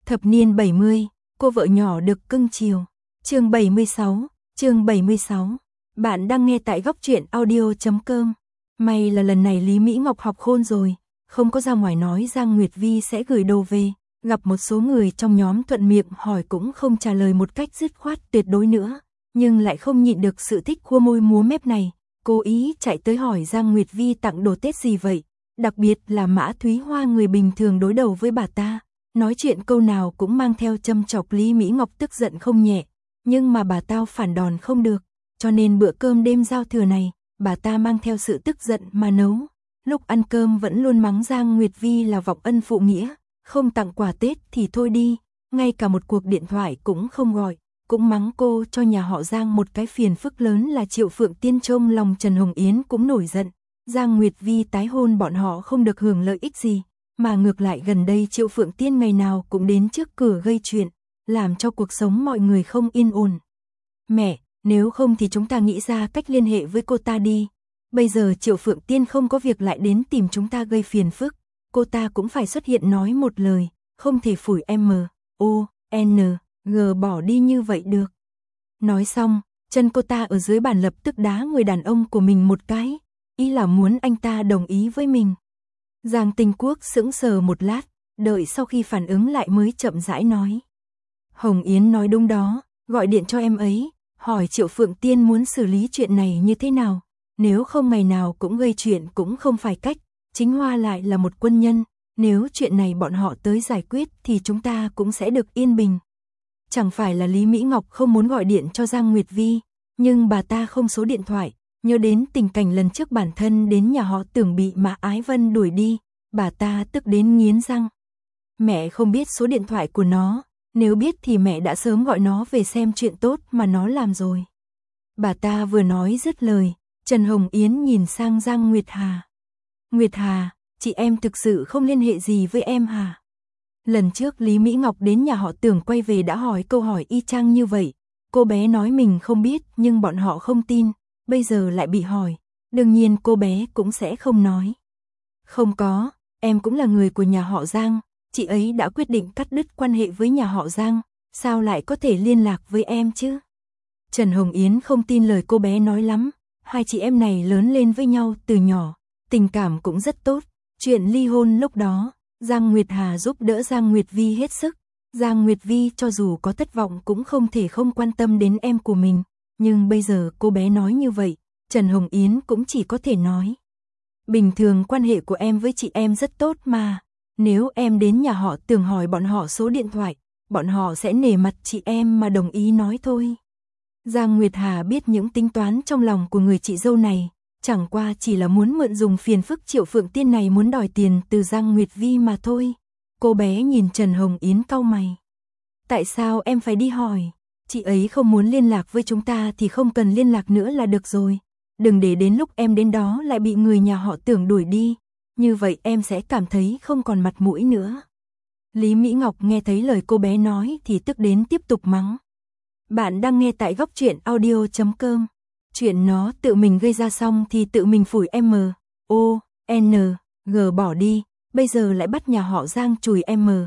Thập niên 70, cô vợ nhỏ được cưng chiều. Chương 76. Bạn đang nghe tại góc truyện audio.com. May là lần này Lý Mỹ Ngọc học khôn rồi, không có ra ngoài nói Giang Nguyệt Vi sẽ gửi đồ về, gặp một số người trong nhóm thuận miệng hỏi cũng không trả lời một cách dứt khoát tuyệt đối nữa, nhưng lại không nhịn được sự thích khua môi múa mép này, cố ý chạy tới hỏi Giang Nguyệt Vi tặng đồ Tết gì vậy, đặc biệt là Mã Thúy Hoa người bình thường đối đầu với bà ta. Nói chuyện câu nào cũng mang theo châm chọc Lý Mỹ Ngọc tức giận không nhẹ, nhưng mà bà ta phản đòn không được, cho nên bữa cơm đêm giao thừa này, bà ta mang theo sự tức giận mà nấu. Lúc ăn cơm vẫn luôn mắng Giang Nguyệt Vi là vọng ân phụ nghĩa, không tặng quà Tết thì thôi đi, ngay cả một cuộc điện thoại cũng không gọi, cũng mắng cô cho nhà họ Giang một cái phiền phức lớn là Triệu Phượng Tiên. Trong lòng Trần Hồng Yến cũng nổi giận, Giang Nguyệt Vi tái hôn bọn họ không được hưởng lợi ích gì. Mà ngược lại gần đây Triệu Phượng Tiên ngày nào cũng đến trước cửa gây chuyện, làm cho cuộc sống mọi người không yên ổn. Mẹ, nếu không thì chúng ta nghĩ ra cách liên hệ với cô ta đi. Bây giờ Triệu Phượng Tiên không có việc lại đến tìm chúng ta gây phiền phức, cô ta cũng phải xuất hiện nói một lời, không thể phủi M.O.N.G bỏ đi như vậy được. Nói xong, chân cô ta ở dưới bàn lập tức đá người đàn ông của mình một cái, ý là muốn anh ta đồng ý với mình. Giang Tinh Quốc sững sờ một lát, đợi sau khi phản ứng lại mới chậm rãi nói. Hồng Yến nói đúng đó, gọi điện cho em ấy, hỏi Triệu Phượng Tiên muốn xử lý chuyện này như thế nào, nếu không ngày nào cũng gây chuyện cũng không phải cách, Chính Hoa lại là một quân nhân, nếu chuyện này bọn họ tới giải quyết thì chúng ta cũng sẽ được yên bình. Chẳng phải là Lý Mỹ Ngọc không muốn gọi điện cho Giang Nguyệt Vi, nhưng bà ta không số điện thoại. Nhớ đến tình cảnh lần trước bản thân đến nhà họ Tưởng bị Mã Ái Vân đuổi đi, bà ta tức đến nghiến răng. Mẹ không biết số điện thoại của nó, nếu biết thì mẹ đã sớm gọi nó về xem chuyện tốt mà nó làm rồi. Bà ta vừa nói dứt lời, Trần Hồng Yến nhìn sang Giang Nguyệt Hà. Nguyệt Hà, chị em thực sự không liên hệ gì với em hả? Lần trước Lý Mỹ Ngọc đến nhà họ Tưởng quay về đã hỏi câu hỏi y chang như vậy, cô bé nói mình không biết nhưng bọn họ không tin. Bây giờ lại bị hỏi, đương nhiên cô bé cũng sẽ không nói. Không có, em cũng là người của nhà họ Giang, chị ấy đã quyết định cắt đứt quan hệ với nhà họ Giang, sao lại có thể liên lạc với em chứ? Trần Hồng Yến không tin lời cô bé nói lắm, hai chị em này lớn lên với nhau từ nhỏ, tình cảm cũng rất tốt, chuyện ly hôn lúc đó, Giang Nguyệt Hà giúp đỡ Giang Nguyệt Vi hết sức, Giang Nguyệt Vi cho dù có thất vọng cũng không thể không quan tâm đến em của mình. Nhưng bây giờ cô bé nói như vậy, Trần Hồng Yến cũng chỉ có thể nói. Bình thường quan hệ của em với chị em rất tốt mà, nếu em đến nhà họ Tưởng hỏi bọn họ số điện thoại, bọn họ sẽ nể mặt chị em mà đồng ý nói thôi. Giang Nguyệt Hà biết những tính toán trong lòng của người chị dâu này, chẳng qua chỉ là muốn mượn dùng phiền phức Triệu Phượng Tiên này muốn đòi tiền từ Giang Nguyệt Vi mà thôi. Cô bé nhìn Trần Hồng Yến cau mày. Tại sao em phải đi hỏi? Chị ấy không muốn liên lạc với chúng ta thì không cần liên lạc nữa là được rồi. Đừng để đến lúc em đến đó lại bị người nhà họ Tưởng đuổi đi. Như vậy em sẽ cảm thấy không còn mặt mũi nữa. Lý Mỹ Ngọc nghe thấy lời cô bé nói thì tức đến tiếp tục mắng. Bạn đang nghe tại góc truyện audio.com. Chuyện nó tự mình gây ra xong thì tự mình phủi M.O.N.G bỏ đi. Bây giờ lại bắt nhà họ Giang chùi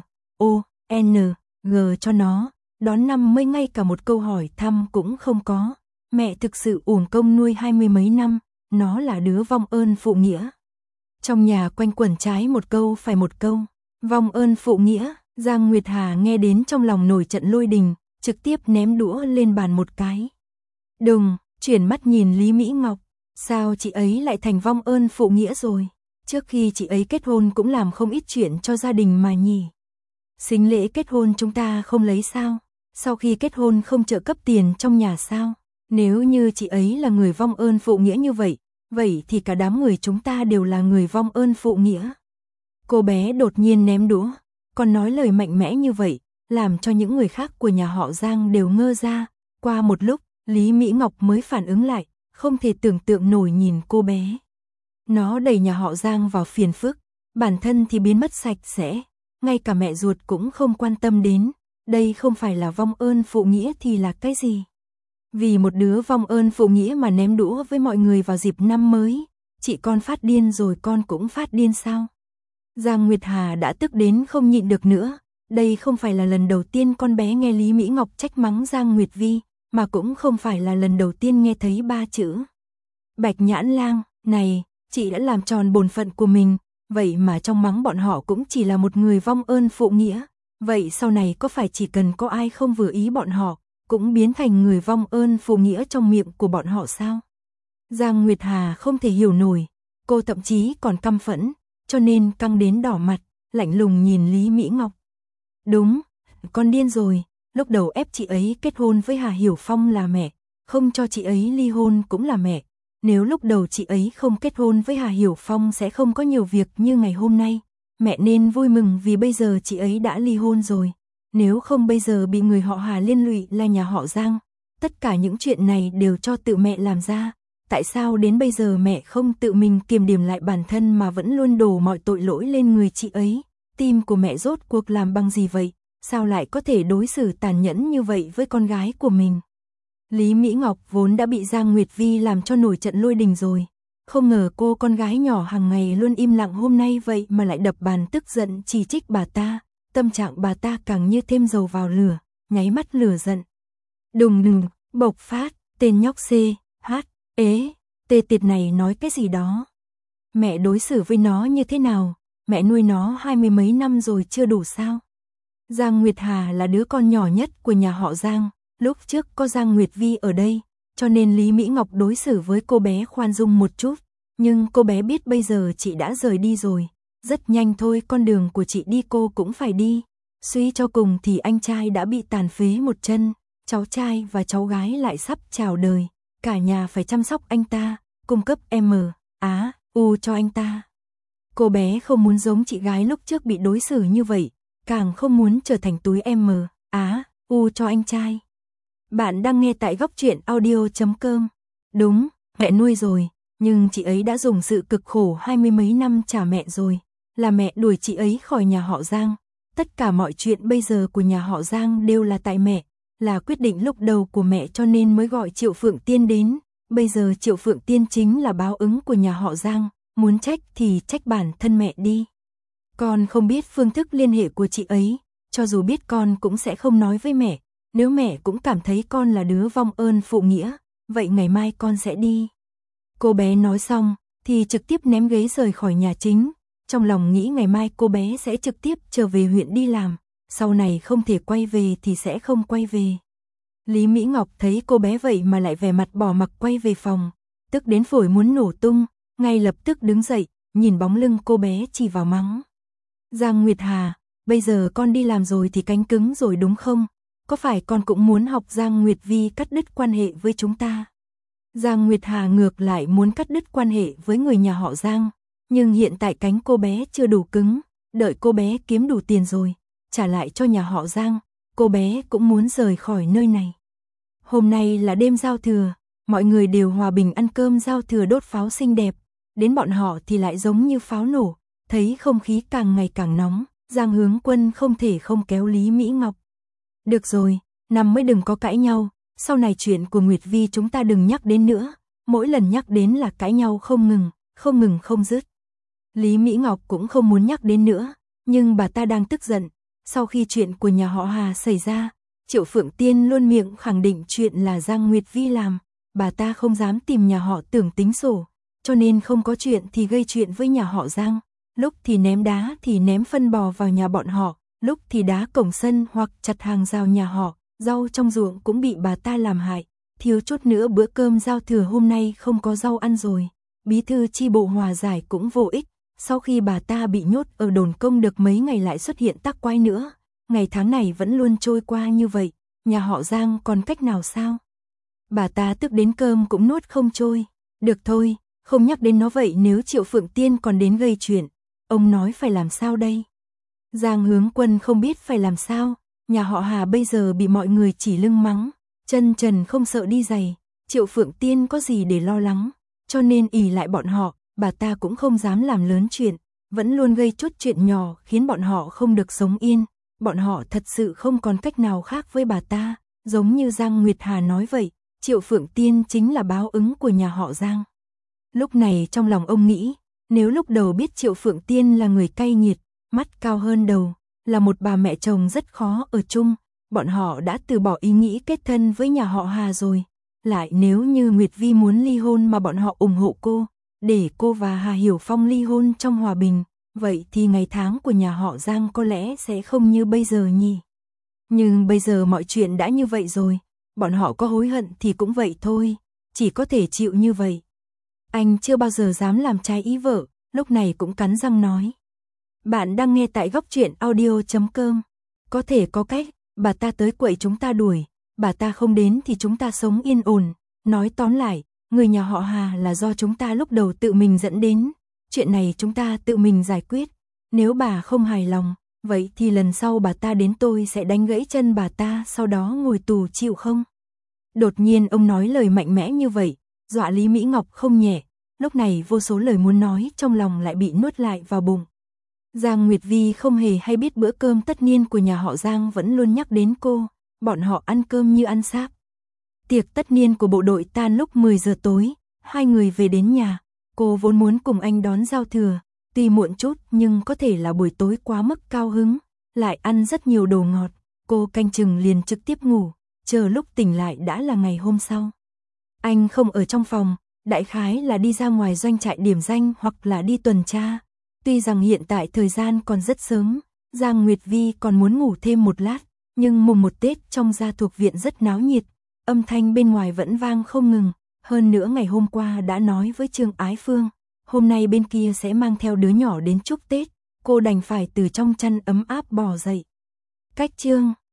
M.O.N.G cho nó. Đón năm mới ngay cả một câu hỏi thăm cũng không có. Mẹ thực sự uổng công nuôi 20 mấy năm, nó là đứa vong ơn phụ nghĩa. Trong nhà quanh quẩn trái một câu phải một câu. Vong ơn phụ nghĩa, Giang Nguyệt Hà nghe đến trong lòng nổi trận lôi đình, trực tiếp ném đũa lên bàn một cái. Đùng, chuyển mắt nhìn Lý Mỹ Ngọc, sao chị ấy lại thành vong ơn phụ nghĩa rồi? Trước khi chị ấy kết hôn cũng làm không ít chuyện cho gia đình mà nhỉ. Sính lễ kết hôn chúng ta không lấy sao? Sau khi kết hôn không trợ cấp tiền trong nhà sao? Nếu như chị ấy là người vong ơn phụ nghĩa như vậy, vậy thì cả đám người chúng ta đều là người vong ơn phụ nghĩa. Cô bé đột nhiên ném đũa, còn nói lời mạnh mẽ như vậy, làm cho những người khác của nhà họ Giang đều ngơ ra. Qua một lúc, Lý Mỹ Ngọc mới phản ứng lại, không thể tưởng tượng nổi nhìn cô bé. Nó đẩy nhà họ Giang vào phiền phức, bản thân thì biến mất sạch sẽ, ngay cả mẹ ruột cũng không quan tâm đến. Đây không phải là vong ơn phụ nghĩa thì là cái gì? Vì một đứa vong ơn phụ nghĩa mà ném đũa với mọi người vào dịp năm mới, chị con phát điên rồi con cũng phát điên sao? Giang Nguyệt Hà đã tức đến không nhịn được nữa, Đây không phải là lần đầu tiên con bé nghe Lý Mỹ Ngọc trách mắng Giang Nguyệt Vi, mà cũng không phải là lần đầu tiên nghe thấy 3 chữ Bạch Nhãn Lang. Này, chị đã làm tròn bổn phận của mình, vậy mà trong mắng bọn họ cũng chỉ là một người vong ơn phụ nghĩa. Vậy sau này có phải chỉ cần có ai không vừa ý bọn họ, cũng biến thành người vong ơn phụ nghĩa trong miệng của bọn họ sao? Giang Nguyệt Hà không thể hiểu nổi, cô thậm chí còn căm phẫn, cho nên căng đến đỏ mặt, lạnh lùng nhìn Lý Mỹ Ngọc. Đúng, con điên rồi, lúc đầu ép chị ấy kết hôn với Hà Hiểu Phong là mẹ, không cho chị ấy ly hôn cũng là mẹ. Nếu lúc đầu chị ấy không kết hôn với Hà Hiểu Phong sẽ không có nhiều việc như ngày hôm nay. Mẹ nên vui mừng vì bây giờ chị ấy đã ly hôn rồi. Nếu không bây giờ bị người họ Hà liên lụy là nhà họ Giang. Tất cả những chuyện này đều cho tự mẹ làm ra. Tại sao đến bây giờ mẹ không tự mình kiềm điểm lại bản thân mà vẫn luôn đổ mọi tội lỗi lên người chị ấy? Tim của mẹ rốt cuộc làm bằng gì vậy? Sao lại có thể đối xử tàn nhẫn như vậy với con gái của mình? Lý Mỹ Ngọc vốn đã bị Giang Nguyệt Vi làm cho nổi trận lôi đình rồi. Không ngờ cô con gái nhỏ hàng ngày luôn im lặng hôm nay vậy mà lại đập bàn tức giận chỉ trích bà ta. Tâm trạng bà ta càng như thêm dầu vào lửa, nháy mắt lửa giận. Đùng đùng, bộc phát, tên nhóc C, H, ế, tê tiệt này nói cái gì đó. Mẹ đối xử với nó như thế nào? Mẹ nuôi nó 20 mấy năm rồi chưa đủ sao? Giang Nguyệt Hà là đứa con nhỏ nhất của nhà họ Giang. Lúc trước có Giang Nguyệt Vi ở đây, cho nên Lý Mỹ Ngọc đối xử với cô bé khoan dung một chút. Nhưng cô bé biết bây giờ chị đã rời đi rồi. Rất nhanh thôi con đường của chị đi cô cũng phải đi. Suy cho cùng thì anh trai đã bị tàn phế một chân. Cháu trai và cháu gái lại sắp chào đời. Cả nhà phải chăm sóc anh ta, cung cấp M, A, U cho anh ta. Cô bé không muốn giống chị gái lúc trước bị đối xử như vậy. Càng không muốn trở thành túi M, A, U cho anh trai. Bạn đang nghe tại góc truyện audio.com. Đúng, mẹ nuôi rồi, nhưng chị ấy đã dùng sự cực khổ 20 mấy năm trả mẹ rồi. Là mẹ đuổi chị ấy khỏi nhà họ Giang. Tất cả mọi chuyện bây giờ của nhà họ Giang đều là tại mẹ. Là quyết định lúc đầu của mẹ cho nên mới gọi Triệu Phượng Tiên đến. Bây giờ Triệu Phượng Tiên chính là báo ứng của nhà họ Giang. Muốn trách thì trách bản thân mẹ đi. Con không biết phương thức liên hệ của chị ấy. Cho dù biết con cũng sẽ không nói với mẹ. Nếu mẹ cũng cảm thấy con là đứa vong ơn phụ nghĩa, vậy ngày mai con sẽ đi. Cô bé nói xong, thì trực tiếp ném ghế rời khỏi nhà chính. Trong lòng nghĩ ngày mai cô bé sẽ trực tiếp trở về huyện đi làm. Sau này không thể quay về thì sẽ không quay về. Lý Mỹ Ngọc thấy cô bé vậy mà lại vẻ mặt bỏ mặc quay về phòng. Tức đến phổi muốn nổ tung, ngay lập tức đứng dậy, nhìn bóng lưng cô bé chỉ vào mắng. Giang Nguyệt Hà, bây giờ con đi làm rồi thì cánh cứng rồi đúng không? Có phải con cũng muốn học Giang Nguyệt Vi cắt đứt quan hệ với chúng ta? Giang Nguyệt Hà ngược lại muốn cắt đứt quan hệ với người nhà họ Giang, nhưng hiện tại cánh cô bé chưa đủ cứng, đợi cô bé kiếm đủ tiền rồi, trả lại cho nhà họ Giang, cô bé cũng muốn rời khỏi nơi này. Hôm nay là đêm giao thừa, mọi người đều hòa bình ăn cơm giao thừa đốt pháo xinh đẹp, đến bọn họ thì lại giống như pháo nổ, thấy không khí càng ngày càng nóng, Giang Hướng Quân không thể không kéo Lý Mỹ Ngọc. Được rồi, năm mới đừng có cãi nhau, sau này chuyện của Nguyệt Vi chúng ta đừng nhắc đến nữa, mỗi lần nhắc đến là cãi nhau không ngừng không dứt. Lý Mỹ Ngọc cũng không muốn nhắc đến nữa, nhưng bà ta đang tức giận, sau khi chuyện của nhà họ Hà xảy ra, Triệu Phượng Tiên luôn miệng khẳng định chuyện là Giang Nguyệt Vi làm, bà ta không dám tìm nhà họ Tưởng tính sổ, cho nên không có chuyện thì gây chuyện với nhà họ Giang, lúc thì ném đá thì ném phân bò vào nhà bọn họ. Lúc thì đá cổng sân hoặc chặt hàng rào nhà họ, rau trong ruộng cũng bị bà ta làm hại, thiếu chút nữa bữa cơm giao thừa hôm nay không có rau ăn rồi. Bí thư chi bộ hòa giải cũng vô ích, sau khi bà ta bị nhốt ở đồn công được mấy ngày lại xuất hiện tắc quái nữa. Ngày tháng này vẫn luôn trôi qua như vậy, nhà họ Giang còn cách nào sao? Bà ta tức đến cơm cũng nuốt không trôi. Được thôi, không nhắc đến nó vậy nếu Triệu Phượng Tiên còn đến gây chuyện, ông nói phải làm sao đây? Giang Hướng Quân không biết phải làm sao, nhà họ Hà bây giờ bị mọi người chỉ lưng mắng, chân trần không sợ đi giày, Triệu Phượng Tiên có gì để lo lắng, cho nên ỷ lại bọn họ, bà ta cũng không dám làm lớn chuyện, vẫn luôn gây chút chuyện nhỏ khiến bọn họ không được sống yên, bọn họ thật sự không còn cách nào khác với bà ta, giống như Giang Nguyệt Hà nói vậy, Triệu Phượng Tiên chính là báo ứng của nhà họ Giang. Lúc này trong lòng ông nghĩ, nếu lúc đầu biết Triệu Phượng Tiên là người cay nghiệt, mắt cao hơn đầu, là một bà mẹ chồng rất khó ở chung, bọn họ đã từ bỏ ý nghĩ kết thân với nhà họ Hà rồi. Lại nếu như Nguyệt Vi muốn ly hôn mà bọn họ ủng hộ cô, để cô và Hà Hiểu Phong ly hôn trong hòa bình, vậy thì ngày tháng của nhà họ Giang có lẽ sẽ không như bây giờ nhỉ. Nhưng bây giờ mọi chuyện đã như vậy rồi, bọn họ có hối hận thì cũng vậy thôi, chỉ có thể chịu như vậy. Anh chưa bao giờ dám làm trái ý vợ, lúc này cũng cắn răng nói. Bạn đang nghe tại Góc Truyện Audio.com. Có thể có cách, bà ta tới quậy chúng ta đuổi, bà ta không đến thì chúng ta sống yên ổn. Nói tóm lại, người nhà họ Hà là do chúng ta lúc đầu tự mình dẫn đến. Chuyện này chúng ta tự mình giải quyết. Nếu bà không hài lòng, vậy thì lần sau bà ta đến tôi sẽ đánh gãy chân bà ta, sau đó ngồi tù chịu không? Đột nhiên ông nói lời mạnh mẽ như vậy, dọa Lý Mỹ Ngọc không nhẹ. Lúc này vô số lời muốn nói trong lòng lại bị nuốt lại vào bụng. Giang Nguyệt Vi không hề hay biết bữa cơm tất niên của nhà họ Giang vẫn luôn nhắc đến cô, bọn họ ăn cơm như ăn sáp. Tiệc tất niên của bộ đội tan lúc 10 giờ tối, hai người về đến nhà, cô vốn muốn cùng anh đón giao thừa, tuy muộn chút nhưng có thể là buổi tối quá mức cao hứng, lại ăn rất nhiều đồ ngọt, cô canh chừng liền trực tiếp ngủ, chờ lúc tỉnh lại đã là ngày hôm sau. Anh không ở trong phòng, đại khái là đi ra ngoài doanh trại điểm danh hoặc là đi tuần tra. Tuy rằng hiện tại thời gian còn rất sớm, Giang Nguyệt Vi còn muốn ngủ thêm một lát, nhưng mùng 1 Tết trong gia thuộc viện rất náo nhiệt, âm thanh bên ngoài vẫn vang không ngừng, hơn nữa ngày hôm qua đã nói với Trương Ái Phương, hôm nay bên kia sẽ mang theo đứa nhỏ đến chúc Tết, cô đành phải từ trong chăn ấm áp bò dậy. Cách Trương